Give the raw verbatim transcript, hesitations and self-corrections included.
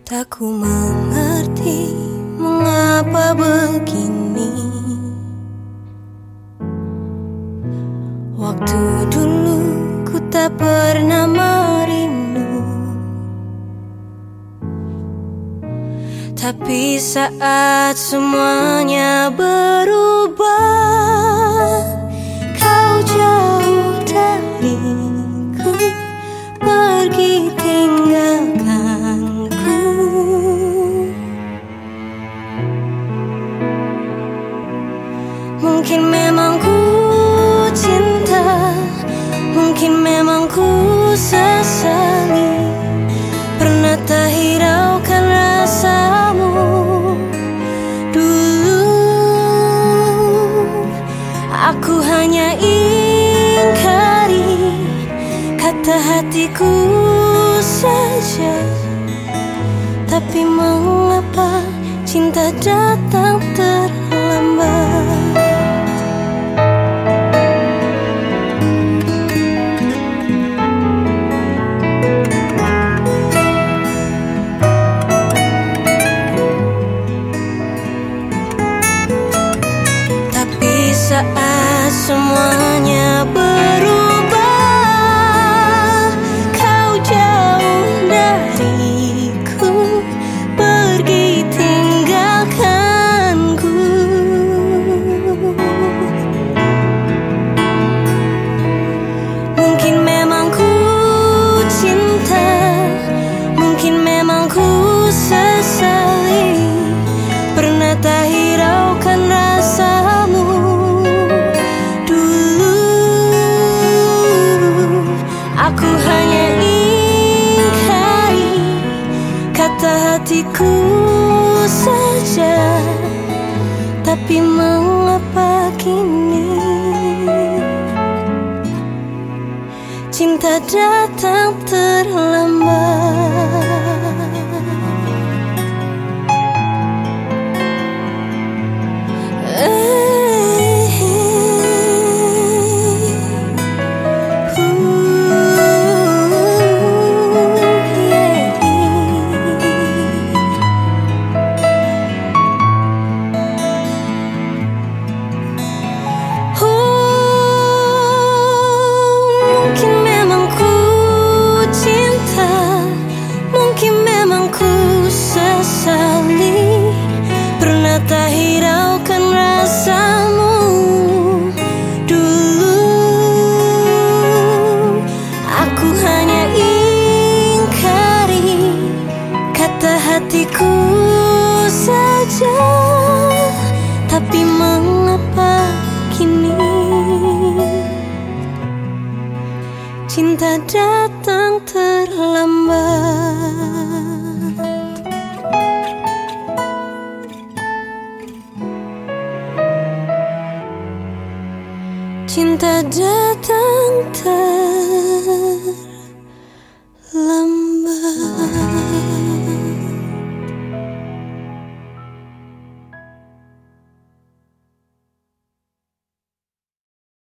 Tak ku mengerti mengapa begini. Waktu dulu ku tak pernah merindu, tapi saat semuanya berubah, kau jauh dariku, pergi tinggalkanku. Mungkin memang ku cinta, mungkin memang ku sesali, pernah tak hiraukan rasamu dulu. Aku hanya ingkari kata hatiku saja, tapi mengapa cinta datang terlambat? Saat semuanya berubah, kau jauh dariku, pergi tinggalkanku. Mungkin memang ku cinta, mungkin memang ku sesali, pernah tak hiraukan rasamu. Aku hanya ingkari kata hatiku saja, tapi mengapa kini cinta datang terlambat? Tak hiraukan rasamu dulu. Aku hanya ingkari kata hatiku saja, tapi mengapa kini cinta datang terlambat? Cinta datang terlambat.